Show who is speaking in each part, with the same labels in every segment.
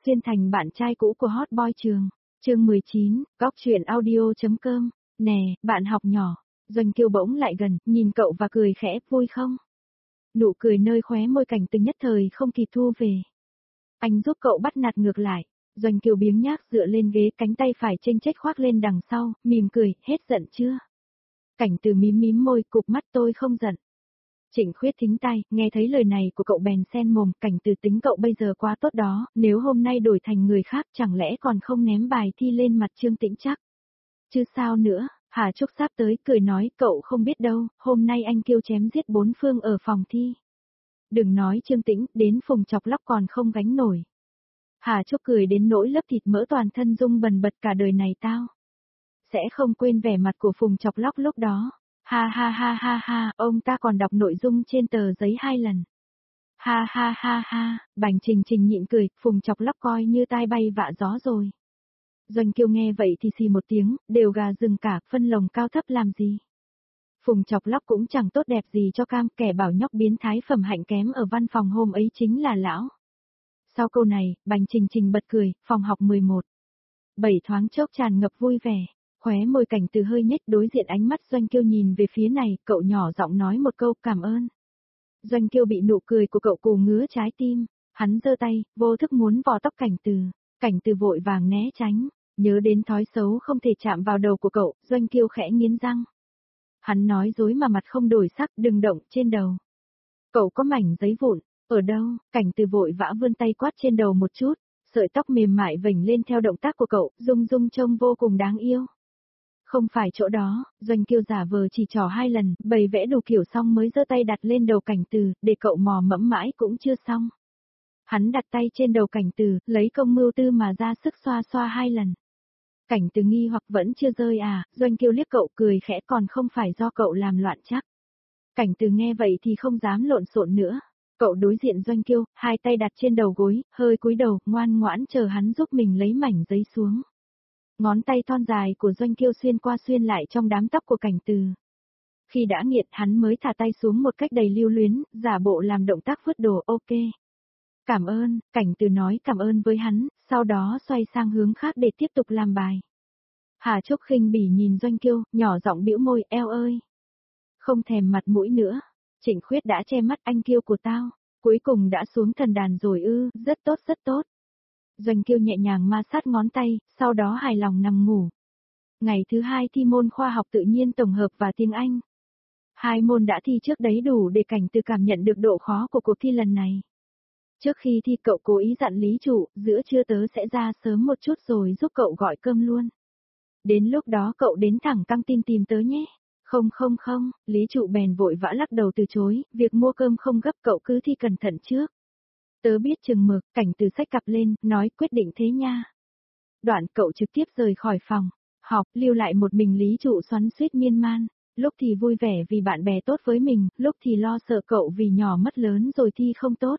Speaker 1: xuyên thành bạn trai cũ của hot boy trường. Chương 19, góc truyện audio.com. Nè, bạn học nhỏ. Doanh Kiêu bỗng lại gần, nhìn cậu và cười khẽ, vui không? Nụ cười nơi khóe môi Cảnh Từ nhất thời không kịp thu về. Anh giúp cậu bắt nạt ngược lại. Doanh Kiêu biếng nhác dựa lên ghế, cánh tay phải chênh chếch khoác lên đằng sau, mỉm cười, hết giận chưa? Cảnh Từ mím mím môi, cụp mắt, tôi không giận. Trịnh Khuyết thính tai, nghe thấy lời này của cậu bèn xen mồm, Cảnh Từ tính cậu bây giờ quá tốt đó, nếu hôm nay đổi thành người khác chẳng lẽ còn không ném bài thi lên mặt Trương Tĩnh chắc. Chứ sao nữa, Hà Trúc sắp tới cười nói, cậu không biết đâu, hôm nay anh kêu chém giết 4 phương ở phòng thi. Đừng nói Trương Tĩnh, đến Phùng Chọc Lóc còn không gánh nổi. Hà Trúc cười đến nỗi lớp thịt mỡ toàn thân rung bần bật, cả đời này tao sẽ không quên vẻ mặt của Phùng Chọc Lóc lúc đó. Ha ha ha ha ha, ông ta còn đọc nội dung trên tờ giấy 2 lần. Ha ha ha ha, Bành Trình Trình nhịn cười, Phùng Chọc Lóc coi như tai bay vạ gió rồi. Doanh Kiêu nghe vậy thì xì một tiếng, đều gà rừng cả, phân lồng cao thấp làm gì. Phùng Chọc Lóc cũng chẳng tốt đẹp gì cho cam, kẻ bảo nhóc biến thái phẩm hạnh kém ở văn phòng hôm ấy chính là lão. Sau câu này, Bành Trình Trình bật cười, phòng học 11. 7 thoáng chốc tràn ngập vui vẻ. Khóe môi Cảnh Từ hơi nhếch, đối diện ánh mắt Doanh Kiêu nhìn về phía này, cậu nhỏ giọng nói một câu cảm ơn. Doanh Kiêu bị nụ cười của cậu cù ngứa trái tim, hắn giơ tay, vô thức muốn vò tóc Cảnh Từ vội vàng né tránh, nhớ đến thói xấu không thể chạm vào đầu của cậu, Doanh Kiêu khẽ nghiến răng. Hắn nói dối mà mặt không đổi sắc, đừng động, trên đầu. Cậu có mảnh giấy vụn, ở đâu? Cảnh Từ vội vã vươn tay quát trên đầu một chút, sợi tóc mềm mại vểnh lên theo động tác của cậu, rung rung trông vô cùng đáng yêu. Không phải chỗ đó, Doanh Kiêu giả vờ chỉ trỏ 2 lần, bày vẽ đủ kiểu xong mới giơ tay đặt lên đầu Cảnh Từ, để cậu mò mẫm mãi cũng chưa xong. Hắn đặt tay trên đầu Cảnh Từ, lấy công mưu tư mà ra sức xoa xoa 2 lần. Cảnh Từ nghi hoặc vẫn chưa rơi à, Doanh Kiêu liếc cậu cười khẽ, còn không phải do cậu làm loạn chắc. Cảnh Từ nghe vậy thì không dám lộn xộn nữa. Cậu đối diện Doanh Kiêu, 2 tay đặt trên đầu gối, hơi cúi đầu, ngoan ngoãn chờ hắn giúp mình lấy mảnh giấy xuống. Ngón tay thon dài của Doanh Kiêu xuyên qua xuyên lại trong đám tóc của Cảnh Từ. Khi đã nghiện hắn mới thả tay xuống một cách đầy lưu luyến, giả bộ làm động tác vứt đồ, ok. Cảm ơn, Cảnh Từ nói cảm ơn với hắn, sau đó xoay sang hướng khác để tiếp tục làm bài. Hà Trúc khinh bỉ nhìn Doanh Kiêu, nhỏ giọng bĩu môi, eo ơi. Không thèm mặt mũi nữa. Trịnh Khuyết đã che mắt, anh Kiêu của tao. Cuối cùng đã xuống thần đàn rồi ư, rất tốt rất tốt. Doanh Kiêu nhẹ nhàng ma sát ngón tay, sau đó hài lòng nằm ngủ. Ngày thứ 2 thi môn khoa học tự nhiên tổng hợp và tiếng Anh. 2 môn đã thi trước đấy đủ để Cảnh Từ cảm nhận được độ khó của cuộc thi lần này. Trước khi thi cậu cố ý dặn Lý Trụ, giữa trưa tớ sẽ ra sớm một chút rồi giúp cậu gọi cơm luôn. Đến lúc đó cậu đến thẳng căng tin tìm tớ nhé. Không, Lý Trụ bèn vội vã lắc đầu từ chối, việc mua cơm không gấp, cậu cứ thi cẩn thận trước. Tớ biết chừng mực, Cảnh Từ xách cặp lên, nói quyết định thế nha. Đoạn cậu trực tiếp rời khỏi phòng, học, lưu lại một mình Lý Trụ xoắn xuýt miên man, lúc thì vui vẻ vì bạn bè tốt với mình, lúc thì lo sợ cậu vì nhỏ mất lớn rồi thi không tốt.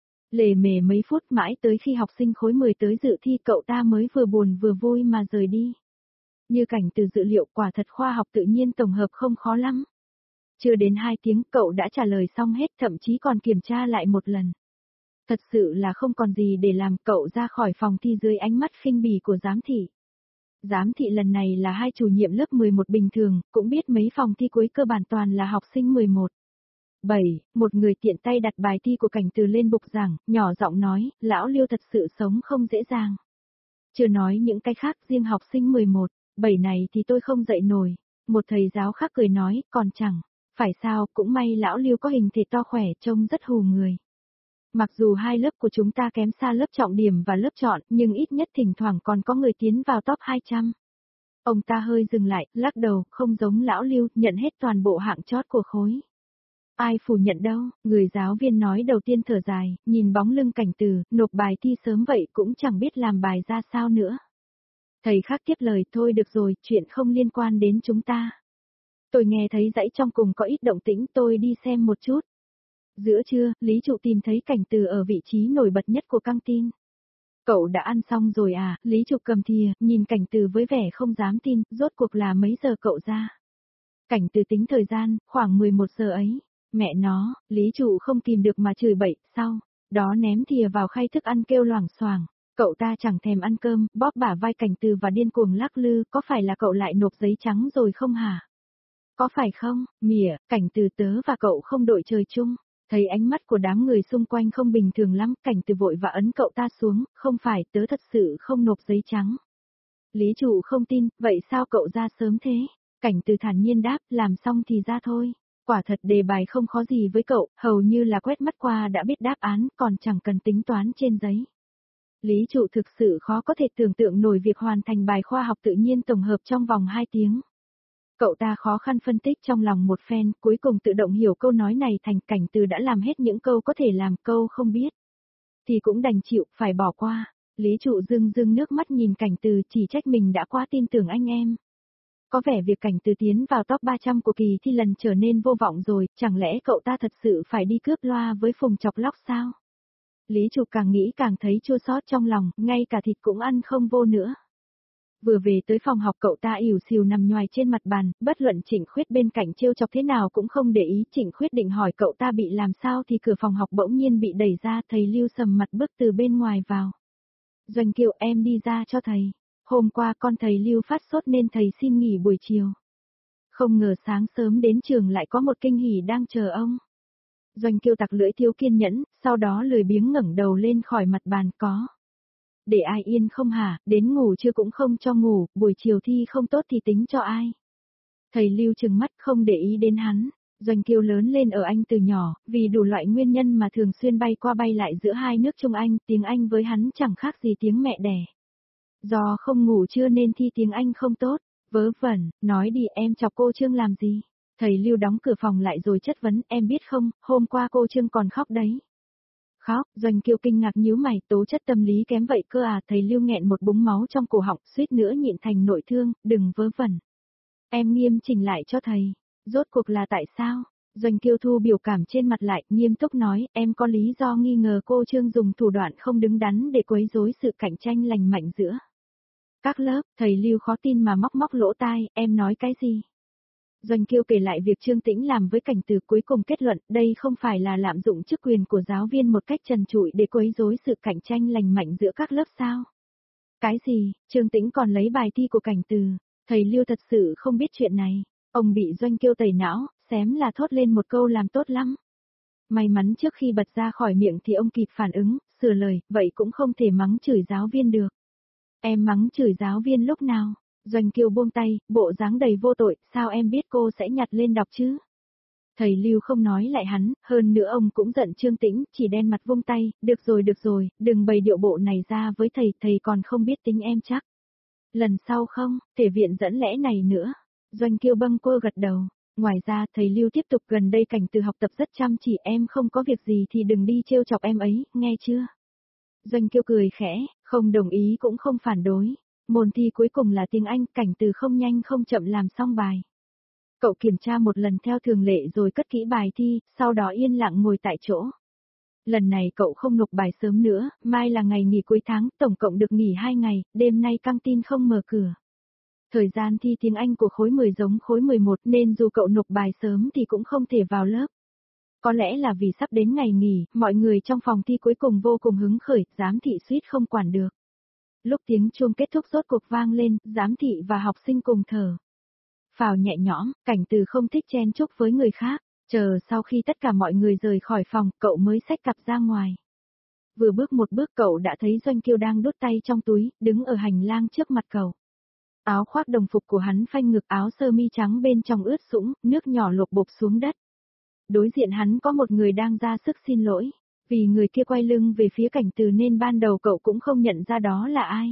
Speaker 1: Lề mề mấy phút mãi tới khi học sinh khối 10 tới dự thi cậu ta mới vừa buồn vừa vui mà rời đi. Như Cảnh Từ dự liệu, quả thật khoa học tự nhiên tổng hợp không khó lắm. Chưa đến 2 tiếng cậu đã trả lời xong hết, thậm chí còn kiểm tra lại một lần. Thật sự là không còn gì để làm, cậu ra khỏi phòng thi dưới ánh mắt khinh bỉ của giám thị. Giám thị lần này là 2 chủ nhiệm lớp 11 bình thường, cũng biết mấy phòng thi cuối cơ bản toàn là học sinh 11. 7, một người tiện tay đặt bài thi của Cảnh Từ lên bục giảng, nhỏ giọng nói, lão Liêu thật sự sống không dễ dàng. Chưa nói những cái khác, riêng học sinh 11, 7 này thì tôi không dạy nổi. Một thầy giáo khác cười nói, còn chẳng, phải sao, cũng may lão Liêu có hình thể to khỏe, trông rất hù người. Mặc dù 2 lớp của chúng ta kém xa lớp trọng điểm và lớp chọn, nhưng ít nhất thỉnh thoảng còn có người tiến vào top 200. Ông ta hơi dừng lại, lắc đầu, không giống lão Liêu, nhận hết toàn bộ hạng chót của khối. Ai phủ nhận đâu, người giáo viên nói đầu tiên thở dài, nhìn bóng lưng Cảnh Từ, nộp bài thi sớm vậy cũng chẳng biết làm bài ra sao nữa. Thầy khác tiếp lời, thôi được rồi, chuyện không liên quan đến chúng ta. Tôi nghe thấy dãy trong cùng có ít động tĩnh, tôi đi xem một chút. Giữa trưa, Lý Trụ tìm thấy Cảnh Từ ở vị trí nổi bật nhất của căng tin. Cậu đã ăn xong rồi à? Lý Trụ cầm thìa, nhìn Cảnh Từ với vẻ không dám tin, rốt cuộc là mấy giờ cậu ra? Cảnh Từ tính thời gian, khoảng 11 giờ ấy. Mẹ nó, Lý Trụ không kìm được mà chửi bậy, sau đó ném thìa vào khay thức ăn kêu loảng xoảng. Cậu ta chẳng thèm ăn cơm, bóp bả vai Cảnh Từ và điên cuồng lắc lư, có phải là cậu lại nộp giấy trắng rồi không hả? Có phải không, mỉa, Cảnh Từ tớ và cậu không đội trời chung. Thấy ánh mắt của đám người xung quanh không bình thường lắm, Cảnh Từ vội và ấn cậu ta xuống, không phải, tớ thật sự không nộp giấy trắng. Lý trụ không tin, vậy sao cậu ra sớm thế? Cảnh Từ thản nhiên đáp, làm xong thì ra thôi. Quả thật đề bài không khó gì với cậu, hầu như là quét mắt qua đã biết đáp án, còn chẳng cần tính toán trên giấy. Lý trụ thực sự khó có thể tưởng tượng nổi việc hoàn thành bài khoa học tự nhiên tổng hợp trong vòng 2 tiếng. Cậu ta khó khăn phân tích trong lòng một phen, cuối cùng tự động hiểu câu nói này thành Cảnh Từ đã làm hết những câu có thể làm, câu không biết thì cũng đành chịu, phải bỏ qua. Lý trụ rưng rưng nước mắt nhìn Cảnh Từ, chỉ trách mình đã quá tin tưởng anh em. Có vẻ việc Cảnh Từ tiến vào top 300 của kỳ thi lần trở nên vô vọng rồi, chẳng lẽ cậu ta thật sự phải đi cướp loa với Phùng Chọc Lóc sao? Lý trụ càng nghĩ càng thấy chua xót trong lòng, ngay cả thịt cũng ăn không vô nữa. Vừa về tới phòng học cậu ta ỉu xìu nằm nhoài trên mặt bàn, bất luận Trịnh Khuyết bên cạnh trêu chọc thế nào cũng không để ý. Trịnh Khuyết định hỏi cậu ta bị làm sao thì cửa phòng học bỗng nhiên bị đẩy ra, thầy Lưu sầm mặt bước từ bên ngoài vào. Doanh Kiều, em đi ra cho thầy. Hôm qua con thầy Lưu phát sốt nên thầy xin nghỉ buổi chiều. Không ngờ sáng sớm đến trường lại có một kinh hỉ đang chờ ông. Doanh Kiều tặc lưỡi thiếu kiên nhẫn, sau đó lười biếng ngẩng đầu lên khỏi mặt bàn, có. Để ai yên không hả, đến ngủ chưa cũng không cho ngủ, buổi chiều thi không tốt thì tính cho ai. Thầy Lưu trừng mắt không để ý đến hắn. Doanh Kiều lớn lên ở Anh từ nhỏ, vì đủ loại nguyên nhân mà thường xuyên bay qua bay lại giữa hai nước Trung Anh, tiếng Anh với hắn chẳng khác gì tiếng mẹ đẻ. Do không ngủ trưa nên thi tiếng Anh không tốt, vớ vẩn, nói đi em chọc cô Trương làm gì. Thầy Lưu đóng cửa phòng lại rồi chất vấn, em biết không, hôm qua cô Trương còn khóc đấy. Khóc, Doanh Kiều kinh ngạc nhíu mày, tố chất tâm lý kém vậy cơ à, thầy Lưu nghẹn một búng máu trong cổ họng, suýt nữa nhịn thành nội thương, đừng vớ vẩn. Em nghiêm chỉnh lại cho thầy, rốt cuộc là tại sao? Doanh Kiều thu biểu cảm trên mặt lại, nghiêm túc nói, em có lý do nghi ngờ cô Trương dùng thủ đoạn không đứng đắn để quấy rối sự cạnh tranh lành mạnh giữa các lớp. Thầy Lưu khó tin mà móc móc lỗ tai, em nói cái gì? Doanh Kiều kể lại việc Trương Tĩnh làm với Cảnh Từ, cuối cùng kết luận đây không phải là lạm dụng chức quyền của giáo viên một cách trần trụi để quấy rối sự cạnh tranh lành mạnh giữa các lớp sao? Cái gì, Trương Tĩnh còn lấy bài thi của Cảnh Từ? Thầy Lưu thật sự không biết chuyện này. Ông bị Doanh Kiều tẩy não, xém là thốt lên một câu làm tốt lắm. May mắn trước khi bật ra khỏi miệng thì ông kịp phản ứng, sửa lời, vậy cũng không thể mắng chửi giáo viên được. Em mắng chửi giáo viên lúc nào? Doanh Kiều buông tay, bộ dáng đầy vô tội, sao em biết cô sẽ nhặt lên đọc chứ? Thầy Lưu không nói lại hắn, hơn nữa ông cũng giận Trương Tĩnh, chỉ đen mặt vung tay, được rồi, đừng bày điệu bộ này ra với thầy còn không biết tính em chắc. Lần sau không, thể viện dẫn lẽ này nữa. Doanh Kiều bâng quơ gật đầu. Ngoài ra, thầy Lưu tiếp tục, gần đây Cảnh Từ học tập rất chăm chỉ, em không có việc gì thì đừng đi trêu chọc em ấy, nghe chưa? Doanh Kiều cười khẽ, không đồng ý cũng không phản đối. Môn thi cuối cùng là tiếng Anh, Cảnh Từ không nhanh không chậm làm xong bài. Cậu kiểm tra một lần theo thường lệ rồi cất kỹ bài thi, sau đó yên lặng ngồi tại chỗ. Lần này cậu không nộp bài sớm nữa, mai là ngày nghỉ cuối tháng, tổng cộng được nghỉ 2 ngày, đêm nay căng tin không mở cửa. Thời gian thi tiếng Anh của khối 10 giống khối 11 nên dù cậu nộp bài sớm thì cũng không thể vào lớp. Có lẽ là vì sắp đến ngày nghỉ, mọi người trong phòng thi cuối cùng vô cùng hứng khởi, giám thị suýt không quản được. Lúc tiếng chuông kết thúc rốt cuộc vang lên, giám thị và học sinh cùng thở phào nhẹ nhõm. Cảnh Từ không thích chen chúc với người khác, chờ sau khi tất cả mọi người rời khỏi phòng, cậu mới xách cặp ra ngoài. Vừa bước một bước cậu đã thấy Doanh Kiều đang đút tay trong túi, đứng ở hành lang trước mặt cậu. Áo khoác đồng phục của hắn phanh ngực, áo sơ mi trắng bên trong ướt sũng, nước nhỏ lộp bộp xuống đất. Đối diện hắn có một người đang ra sức xin lỗi, vì người kia quay lưng về phía Cảnh Từ nên ban đầu cậu cũng không nhận ra đó là ai.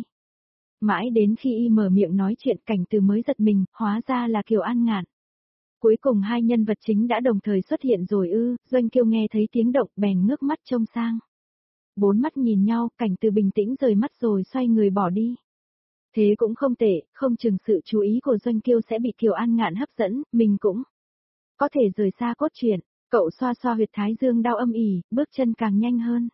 Speaker 1: Mãi đến khi y mở miệng nói chuyện, Cảnh Từ mới giật mình, hóa ra là Kiều An Ngạn. Cuối cùng hai nhân vật chính đã đồng thời xuất hiện rồi ư? Doanh Kiều nghe thấy tiếng động bèn ngước mắt trông sang. Bốn mắt nhìn nhau, Cảnh Từ bình tĩnh rời mắt rồi xoay người bỏ đi. Thế cũng không tệ, không chừng sự chú ý của Doanh Kiều sẽ bị Kiều An Ngạn hấp dẫn, mình cũng có thể rời xa cốt truyện. Cậu xoa xoa huyệt thái dương đau âm ỉ, bước chân càng nhanh hơn.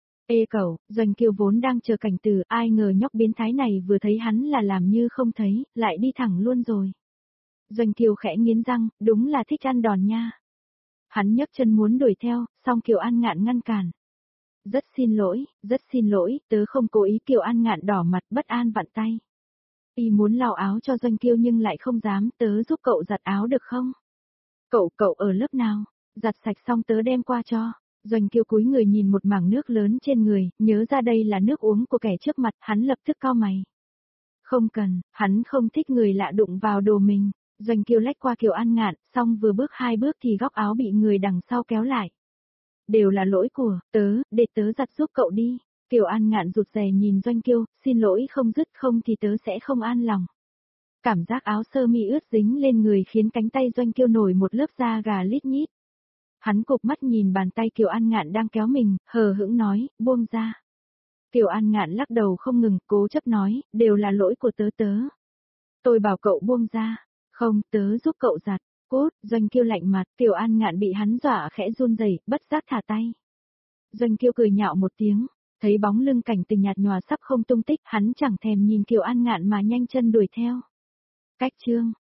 Speaker 1: Ê cậu, Doanh Kiều vốn đang chờ Cảnh Từ, ai ngờ nhóc biến thái này vừa thấy hắn là làm như không thấy, lại đi thẳng luôn rồi. Doanh Kiều khẽ nghiến răng, đúng là thích ăn đòn nha. Hắn nhấc chân muốn đuổi theo, song Kiều An Ngạn ngăn cản. rất xin lỗi, tớ không cố ý. Kiều An Ngạn đỏ mặt bất an vặn tay. Y muốn lau áo cho Doanh Kiêu nhưng lại không dám, tớ giúp cậu giặt áo được không? Cậu ở lớp nào? Giặt sạch xong tớ đem qua cho. Doanh Kiêu cúi người nhìn một mảng nước lớn trên người, nhớ ra đây là nước uống của kẻ trước mặt, hắn lập tức cau mày. Không cần, hắn không thích người lạ đụng vào đồ mình. Doanh Kiêu lách qua Kiều An Ngạn, xong vừa bước 2 bước thì góc áo bị người đằng sau kéo lại. Đều là lỗi của tớ, để tớ giặt giúp cậu đi. Kiều An Ngạn rụt rè nhìn Doanh Kiêu, xin lỗi không dứt, không thì tớ sẽ không an lòng. Cảm giác áo sơ mi ướt dính lên người khiến cánh tay Doanh Kiêu nổi một lớp da gà lít nhít. Hắn cụp mắt nhìn bàn tay Kiều An Ngạn đang kéo mình, hờ hững nói, buông ra. Kiều An Ngạn lắc đầu không ngừng, cố chấp nói, đều là lỗi của tớ. Tôi bảo cậu buông ra. Không, tớ giúp cậu giặt. Cốt, Doanh Kiêu lạnh mặt, Kiều An Ngạn bị hắn dọa khẽ run rẩy, bất giác thả tay. Doanh Kiêu cười nhạo một tiếng, thấy bóng lưng cảnh tình nhạt nhòa sắp không tung tích, hắn chẳng thèm nhìn Kiều An Ngạn mà nhanh chân đuổi theo. Cách chương